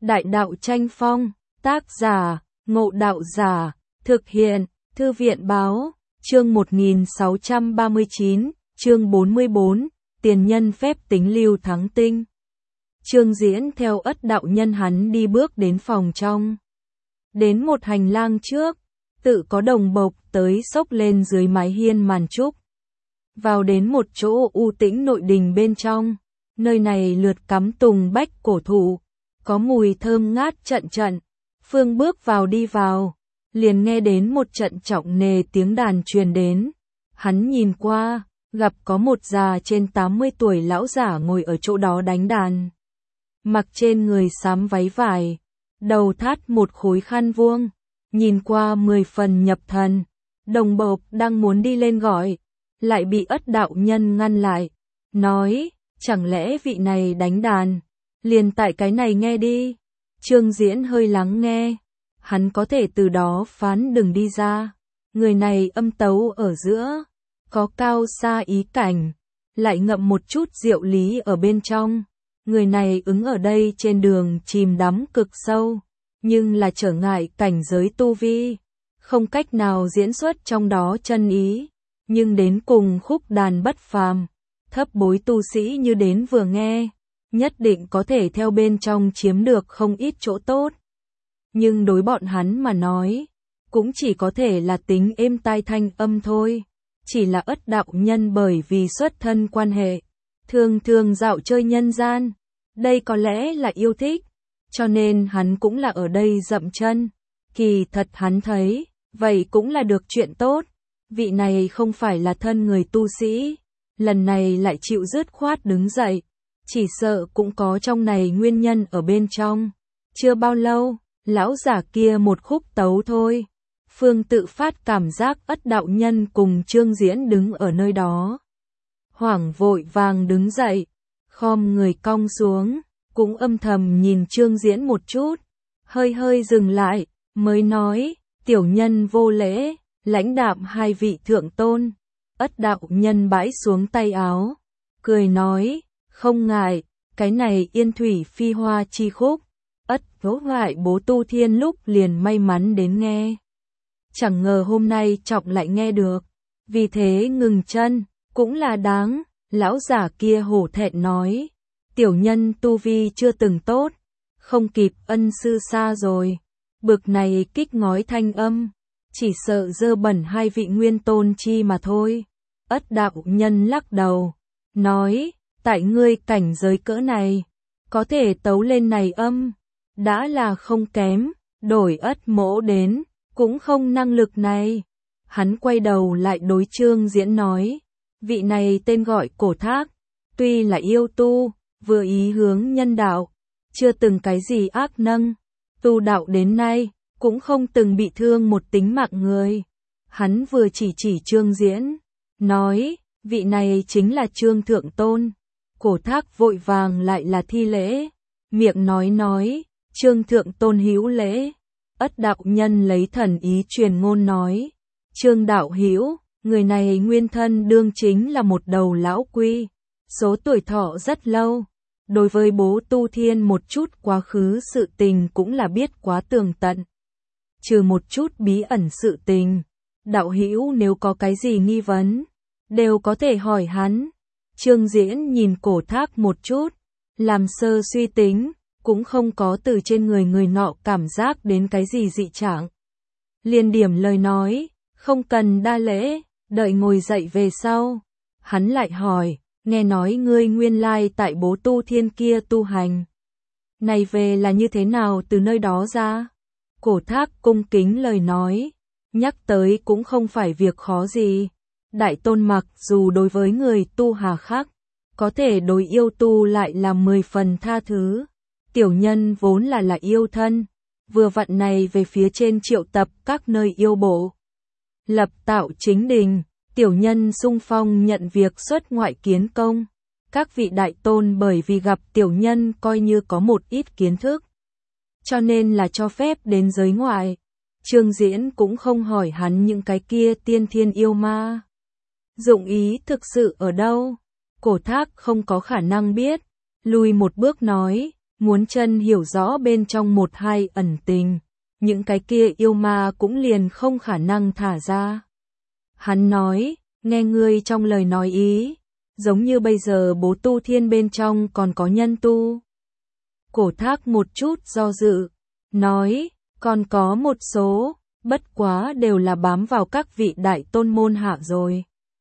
Đại đạo tranh phong, tác giả, Ngộ Đạo Giả, thực hiện, Thư viện báo, chương 1639, chương 44, tiền nhân phép tính lưu thắng tinh. Trương Diễn theo Ất đạo nhân hắn đi bước đến phòng trong. Đến một hành lang trước, tự có đồng bộc tới xốc lên dưới mái hiên màn trúc. Vào đến một chỗ u tĩnh nội đình bên trong, nơi này lượt cắm tùng bách cổ thụ, có mùi thơm ngát trận trận. Phương bước vào đi vào, liền nghe đến một trận trọng nề tiếng đàn truyền đến. Hắn nhìn qua, gặp có một già trên 80 tuổi lão giả ngồi ở chỗ đó đánh đàn. Mặc trên người xám váy vải, đầu thắt một khối khăn vuông, nhìn qua 10 phần nhập thần. Đồng bộc đang muốn đi lên gọi, lại bị Ất đạo nhân ngăn lại, nói, chẳng lẽ vị này đánh đàn, liền tại cái này nghe đi. Trương Diễn hơi lắng nghe, hắn có thể từ đó phán đừng đi ra. Người này âm tấu ở giữa, có cao xa ý cảnh, lại ngậm một chút diệu lý ở bên trong. Người này ứng ở đây trên đường chìm đắm cực sâu, nhưng là trở ngại cảnh giới tu vi, không cách nào diễn xuất trong đó chân ý, nhưng đến cùng khúc đàn bất phàm, thấp bối tu sĩ như đến vừa nghe, nhất định có thể theo bên trong chiếm được không ít chỗ tốt. Nhưng đối bọn hắn mà nói, cũng chỉ có thể là tính êm tai thanh âm thôi. Chỉ là Ất đạo nhân bởi vì xuất thân quan hệ, thường thường dạo chơi nhân gian, đây có lẽ là yêu thích, cho nên hắn cũng là ở đây dậm chân. Kỳ thật hắn thấy, vậy cũng là được chuyện tốt. Vị này không phải là thân người tu sĩ, lần này lại chịu dứt khoát đứng dậy, chỉ sợ cũng có trong này nguyên nhân ở bên trong. Chưa bao lâu, lão giả kia một khúc tấu thôi. Phương tự phát cảm giác Ất đạo nhân cùng Trương Diễn đứng ở nơi đó. Hoảng vội vàng đứng dậy, khom người cong xuống, cũng âm thầm nhìn Trương Diễn một chút, hơi hơi dừng lại, mới nói, tiểu nhân vô lễ, lãnh đạm hai vị thượng tôn. Ất đạo nhân bãi xuống tay áo, cười nói, không ngại, cái này yên thủy phi hoa chi khúc, Ất vỗ ngại bố tu thiên lúc liền may mắn đến nghe. Chẳng ngờ hôm nay trọng lại nghe được, vì thế ngừng chân, cũng là đáng. Lão giả kia hổ thẹn nói, tiểu nhân tu vi chưa từng tốt, không kịp ân sư xa rồi, bực này kích ngói thanh âm, chỉ sợ dơ bẩn hai vị nguyên tôn chi mà thôi. Ất đạo nhân lắc đầu, nói, tại ngươi cảnh giới cỡ này, có thể tấu lên này âm, đã là không kém, đổi Ất mỗ đến, cũng không năng lực này. Hắn quay đầu lại đối Trương Diễn nói, vị này tên gọi Cổ Thác, tuy là yêu tu, vừa ý hướng nhân đạo, chưa từng cái gì ác nâng, tu đạo đến nay, cũng không từng bị thương một tính mạng người. Hắn vừa chỉ Trương Diễn, nói, vị này chính là Trương Thượng Tôn. Cổ Thác vội vàng lại là thi lễ, miệng nói, Trương Thượng Tôn hữu lễ. Ất đạo nhân lấy thần ý truyền ngôn nói, Trương đạo hữu, người này nguyên thân đương chính là một đầu lão quy, số tuổi thọ rất lâu, đối với bố tu thiên một chút quá khứ sự tình cũng là biết quá tường tận. Trừ một chút bí ẩn sự tình, đạo hữu nếu có cái gì nghi vấn, đều có thể hỏi hắn. Trương Diễn nhìn Cổ Thác một chút, làm sơ suy tính, cũng không có từ trên người nọ cảm giác đến cái gì dị trạng. Liền điểm lời nói, không cần đa lễ, đợi ngồi dậy về sau. Hắn lại hỏi, nghe nói ngươi nguyên lai tại bố tu thiên kia tu hành. Này về là như thế nào từ nơi đó ra? Cổ Thác cung kính lời nói, nhắc tới cũng không phải việc khó gì. Đại tôn mặc dù đối với người tu hà khắc, có thể đối yêu tu lại là 10 phần tha thứ. Tiểu nhân vốn là yêu thân, vừa vặn này về phía trên triệu tập các nơi yêu bộ. Lập tạo chính đình, tiểu nhân sung phong nhận việc xuất ngoại kiến công. Các vị đại tôn bởi vì gặp tiểu nhân coi như có một ít kiến thức, cho nên là cho phép đến giới ngoại. Trương Diễn cũng không hỏi hắn những cái kia tiên thiên yêu ma. Dụng ý thực sự ở đâu? Cổ Thác không có khả năng biết, lùi một bước nói, muốn chân hiểu rõ bên trong một hai ẩn tình, những cái kia yêu ma cũng liền không khả năng thả ra. Hắn nói, nghe ngươi trong lời nói ý, giống như bây giờ bố tu thiên bên trong còn có nhân tu. Cổ Thác một chút do dự, nói, còn có một số, bất quá đều là bám vào các vị đại tôn môn hạ rồi.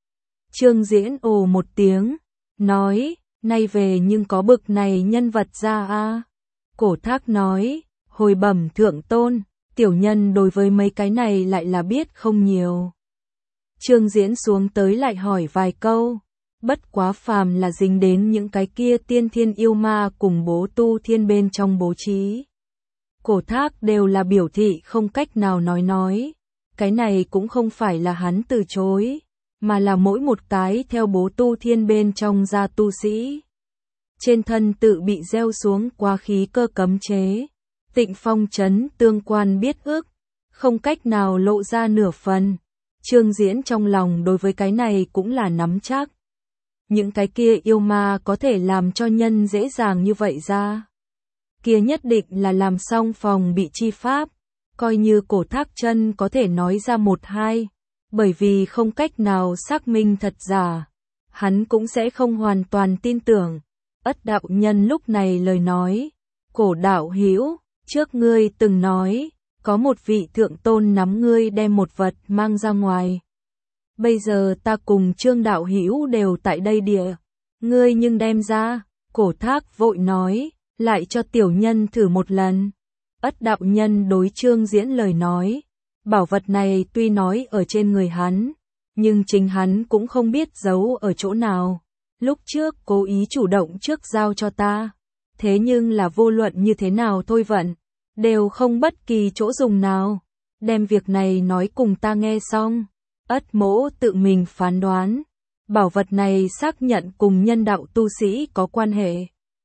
Trương Diễn ồ một tiếng, nói, nay về nhưng có bực này nhân vật ra a. Cổ Thác nói, hồi bẩm thượng tôn, tiểu nhân đối với mấy cái này lại là biết không nhiều. Trương Diễn xuống tới lại hỏi vài câu, bất quá phàm là dính đến những cái kia tiên thiên yêu ma cùng bố tu thiên bên trong bố trí. Cổ Thác đều là biểu thị không cách nào nói, cái này cũng không phải là hắn từ chối, mà là mỗi một cái theo bố tu thiên bên trong ra tu sĩ. Trên thân tự bị gieo xuống quá khí cơ cấm chế, Tịnh Phong trấn tương quan biết ước, không cách nào lộ ra nửa phần. Trương Diễn trong lòng đối với cái này cũng là nắm chắc. Những cái kia yêu ma có thể làm cho nhân dễ dàng như vậy ra. Kia nhất định là làm xong phòng bị chi pháp, coi như Cổ Thác chân có thể nói ra một hai, bởi vì không cách nào xác minh thật giả, hắn cũng sẽ không hoàn toàn tin tưởng. Ất đạo nhân lúc này lời nói, Cổ đạo hữu, trước ngươi từng nói, có một vị thượng tôn nắm ngươi đem một vật mang ra ngoài. Bây giờ ta cùng Trương đạo hữu đều tại đây địa, ngươi nhưng đem ra. Cổ Thác vội nói, lại cho tiểu nhân thử một lần. Ất đạo nhân đối Trương Diễn lời nói, bảo vật này tuy nói ở trên người hắn, nhưng chính hắn cũng không biết giấu ở chỗ nào. Lúc trước cố ý chủ động trước giao cho ta, thế nhưng là vô luận như thế nào thôi vận, đều không bất kỳ chỗ dùng nào. Đem việc này nói cùng ta nghe xong, Ất mỗ tự mình phán đoán, bảo vật này xác nhận cùng nhân đạo tu sĩ có quan hệ,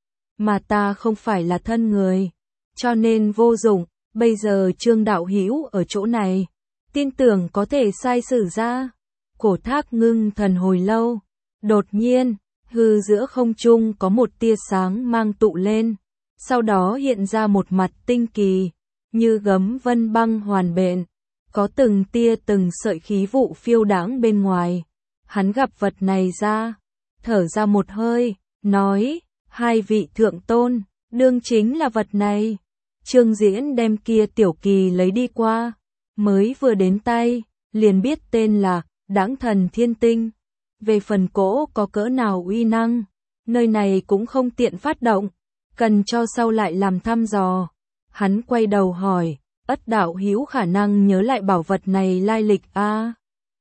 mà ta không phải là thân người, cho nên vô dụng. Bây giờ Trương đạo hữu ở chỗ này, tin tưởng có thể sai sử ra. Cổ Thác ngưng thần hồi lâu, đột nhiên, hư giữa không trung có một tia sáng mang tụ lên, sau đó hiện ra một mặt tinh kỳ, như gấm vân băng hoàn bện, có từng tia từng sợi khí vụ phiêu đãng bên ngoài. Hắn gặp vật này ra, thở ra một hơi, nói, hai vị thượng tôn, đương chính là vật này. Trương Diễn đem kia tiểu kỳ lấy đi qua, mới vừa đến tay, liền biết tên là Đãng Thần Thiên Tinh. Về phần cỗ có cỡ nào uy năng, nơi này cũng không tiện phát động, cần cho sau lại làm thăm dò. Hắn quay đầu hỏi, Ất đạo hữu khả năng nhớ lại bảo vật này lai lịch a?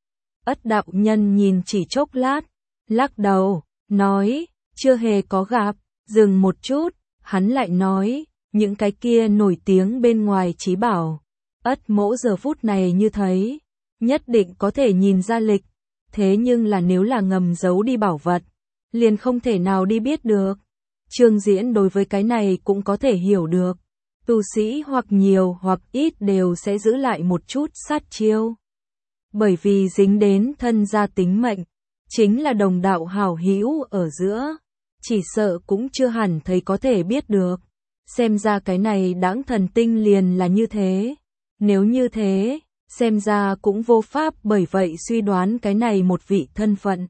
Ất đạo nhân nhìn chỉ chốc lát, lắc đầu, nói, chưa hề có gặp. Dừng một chút, hắn lại nói, những cái kia nổi tiếng bên ngoài trí bảo, Ất mỗ giờ phút này như thấy, nhất định có thể nhìn ra lịch, thế nhưng là nếu là ngầm giấu đi bảo vật, liền không thể nào đi biết được. Trương Diễn đối với cái này cũng có thể hiểu được, tu sĩ hoặc nhiều hoặc ít đều sẽ giữ lại một chút sát chiêu, bởi vì dính đến thân gia tính mệnh, chính là đồng đạo hảo hữu ở giữa, chỉ sợ cũng chưa hẳn thấy có thể biết được. Xem ra cái này Đãng Thần Tinh liền là như thế. Nếu như thế, xem ra cũng vô pháp bởi vậy suy đoán cái này một vị thân phận.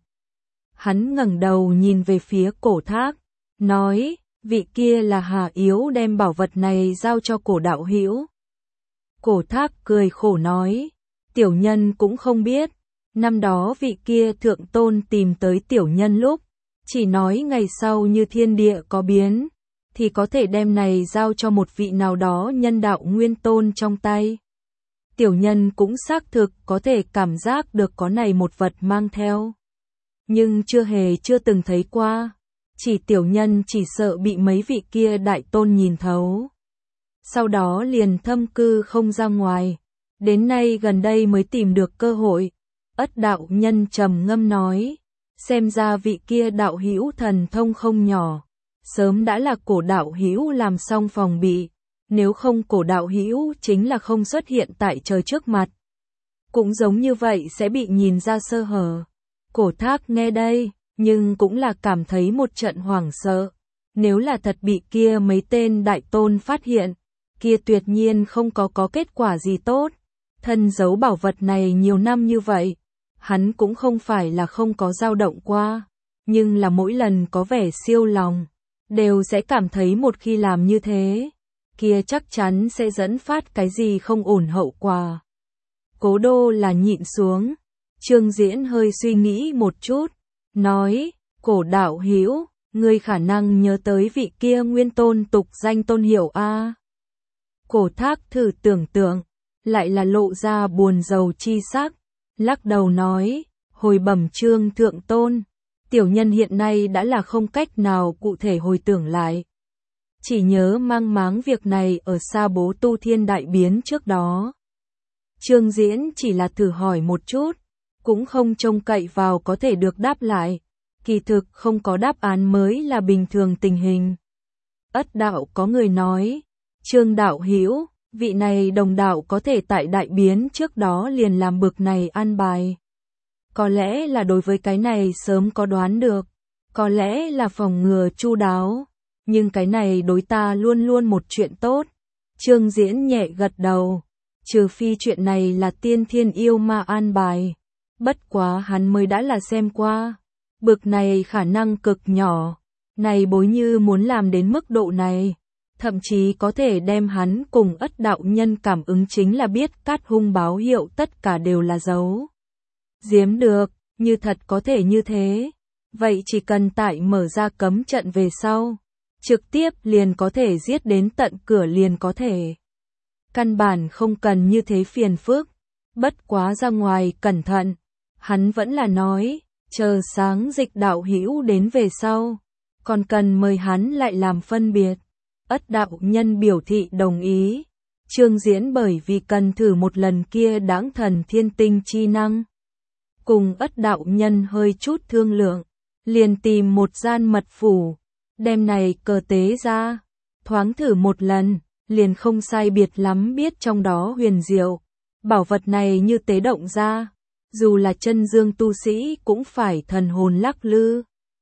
Hắn ngẩng đầu nhìn về phía Cổ Thác, nói, vị kia là Hà Yếu đem bảo vật này giao cho Cổ đạo hữu. Cổ Thác cười khổ nói, tiểu nhân cũng không biết, năm đó vị kia thượng tôn tìm tới tiểu nhân lúc, chỉ nói ngày sau như thiên địa có biến, thì có thể đem này giao cho một vị nào đó nhân đạo nguyên tôn trong tay. Tiểu nhân cũng xác thực có thể cảm giác được có này một vật mang theo, nhưng chưa từng thấy qua, chỉ tiểu nhân chỉ sợ bị mấy vị kia đại tôn nhìn thấu. Sau đó liền thâm cư không ra ngoài, đến nay gần đây mới tìm được cơ hội. Ất đạo nhân trầm ngâm nói, xem ra vị kia đạo hữu thần thông không nhỏ, sớm đã là Cổ đạo hữu làm xong phòng bị, nếu không Cổ đạo hữu chính là không xuất hiện tại trời trước mặt, cũng giống như vậy sẽ bị nhìn ra sơ hở. Cổ Thác nghe đây, nhưng cũng là cảm thấy một trận hoảng sợ, Nếu là thật bị kia mấy tên đại tôn phát hiện, kia tuyệt nhiên không có kết quả gì tốt. Thân giấu bảo vật này nhiều năm như vậy, hắn cũng không phải là không có dao động qua, nhưng là mỗi lần có vẻ siêu lòng, đều sẽ cảm thấy một khi làm như thế, kia chắc chắn sẽ dẫn phát cái gì không ổn hậu quả. Cố Đô là nhịn xuống, Trương Diễn hơi suy nghĩ một chút, nói, Cổ đạo hữu, ngươi khả năng nhớ tới vị kia nguyên tôn tục danh Tôn Hiểu a. Cổ Thác thử tưởng tượng, lại là lộ ra buồn rầu chi sắc, lắc đầu nói, hồi bẩm Trương thượng tôn, tiểu nhân hiện nay đã là không cách nào cụ thể hồi tưởng lại. Chỉ nhớ mang máng việc này ở xa bố tu thiên đại biến trước đó. Trương Diễn chỉ là thử hỏi một chút, cũng không trông cậy vào có thể được đáp lại. Kỳ thực không có đáp án mới là bình thường tình hình. Ất đạo có người nói, Trương đạo hữu, vị này đồng đạo có thể tại đại biến trước đó liền làm bực này an bài. Có lẽ là đối với cái này sớm có đoán được, có lẽ là phòng ngừa chu đáo, nhưng cái này đối ta luôn luôn một chuyện tốt. Trương Diễn nhẹ gật đầu, trừ phi chuyện này là tiên thiên yêu ma an bài, bất quá hắn mới đã là xem qua. Bực này khả năng cực nhỏ, này bối như muốn làm đến mức độ này, thậm chí có thể đem hắn cùng Ất đạo nhân cảm ứng chính là biết cát hung báo hiệu tất cả đều là giấu giếm được, như thật có thể như thế, vậy chỉ cần tại mở ra cấm trận về sau, trực tiếp liền có thể giết đến tận cửa liền có thể. Căn bản không cần như thế phiền phức, bất quá ra ngoài cẩn thận, hắn vẫn là nói. Chờ sáng Dịch đạo hữu đến về sau, còn cần mời hắn lại làm phân biệt. Ất đạo nhân biểu thị đồng ý. Trương Diễn bởi vì cần thử một lần kia đãng thần thiên tinh chi năng. Cùng Ất đạo nhân hơi chút thương lượng, liền tìm một gian mật phủ, đem này cờ tế ra, thoáng thử một lần, liền không sai biệt lắm biết trong đó huyền diệu. Bảo vật này như tế động ra, dù là chân dương tu sĩ cũng phải thần hồn lắc lư.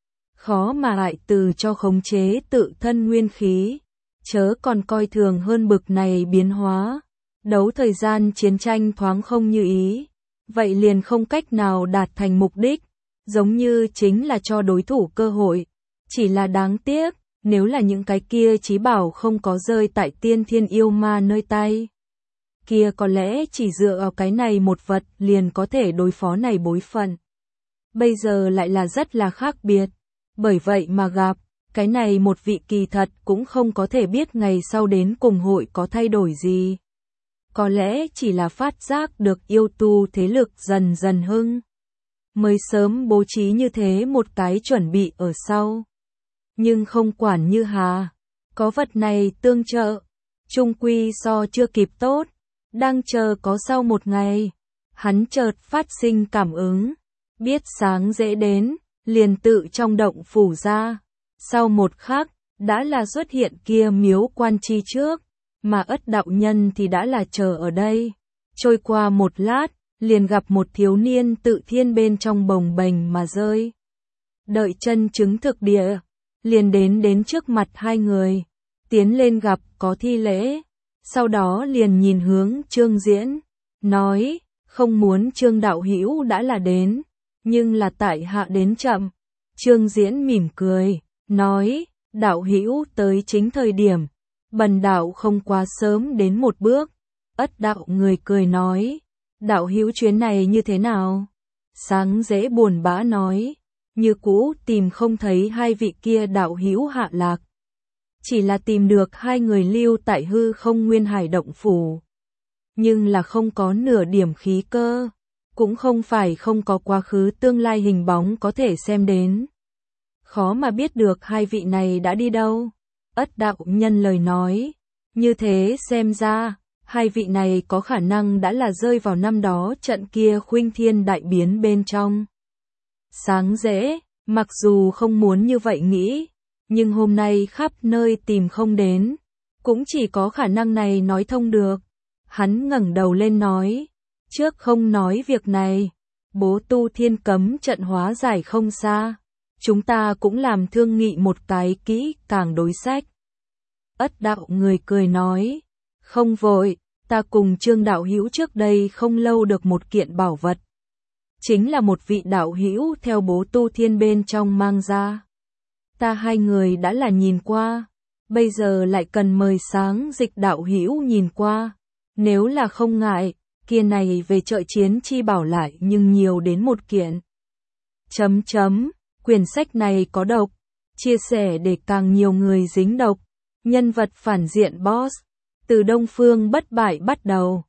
Khó mà lại từ cho khống chế tự thân nguyên khí, chớ còn coi thường hơn bực này biến hóa. Đấu thời gian chiến tranh thoáng không như ý, vậy liền không cách nào đạt thành mục đích, giống như chính là cho đối thủ cơ hội. Chỉ là đáng tiếc, nếu là những cái kia chí bảo không có rơi tại tiên thiên yêu ma nơi tay, kia có lẽ chỉ dựa vào cái này một vật liền có thể đối phó này bối phận. Bây giờ lại là rất là khác biệt, bởi vậy mà gặp, cái này một vị kỳ thật cũng không có thể biết ngày sau đến cùng hội có thay đổi gì. Có lẽ chỉ là phát giác được yêu tu thế lực dần dần hưng, mới sớm bố trí như thế một cái chuẩn bị ở sau. Nhưng không quản như hà, có vật này tương trợ, chung quy so chưa kịp tốt. Đang chờ có sau một ngày, hắn chợt phát sinh cảm ứng, biết sáng dễ đến, liền tự trong động phủ ra. Sau một khắc, đã là xuất hiện kia miếu quan chi trước, mà Ất đạo nhân thì đã là chờ ở đây. Trôi qua một lát, liền gặp một thiếu niên tự thiên bên trong bồng bềnh mà rơi. Đợi chân chứng thực địa, liền đến trước mặt hai người, tiến lên gặp có thi lễ. Sau đó liền nhìn hướng Trương Diễn, nói, không muốn Trương đạo hữu đã là đến, nhưng là tại hạ đến chậm. Trương Diễn mỉm cười, nói, đạo hữu tới chính thời điểm, bần đạo không quá sớm đến một bước. Ất đạo người cười nói, đạo hữu chuyến này như thế nào? Sáng dễ buồn bã nói, như cũ tìm không thấy hai vị kia đạo hữu hạ lạc. Chỉ là tìm được hai người lưu tại hư không nguyên hải động phủ. Nhưng là không có nửa điểm khí cơ, cũng không phải không có quá khứ tương lai hình bóng có thể xem đến. Khó mà biết được hai vị này đã đi đâu. Ất đạo nhân lời nói, như thế xem ra, hai vị này có khả năng đã là rơi vào năm đó trận kia khuynh thiên đại biến bên trong. Sáng dễ, mặc dù không muốn như vậy nghĩ, nhưng hôm nay khắp nơi tìm không đến, cũng chỉ có khả năng này nói thông được. Hắn ngẩng đầu lên nói, trước không nói việc này, bố tu thiên cấm trận hóa giải không xa, chúng ta cũng làm thương nghị một cái kỹ càng đối sách. Ất đạo người cười nói, không vội, ta cùng Trương đạo hữu trước đây không lâu được một kiện bảo vật. Chính là một vị đạo hữu theo bố tu thiên bên trong mang ra. Ta hai người đã là nhìn qua, bây giờ lại cần mời Sáng Dịch đạo hữu nhìn qua. Nếu là không ngại, kia này về chợ chiến chi bảo lại nhưng nhiều đến một kiện. Quyển sách này có độc, chia sẻ để càng nhiều người dính độc. Nhân vật phản diện boss, từ Đông Phương bất bại bắt đầu.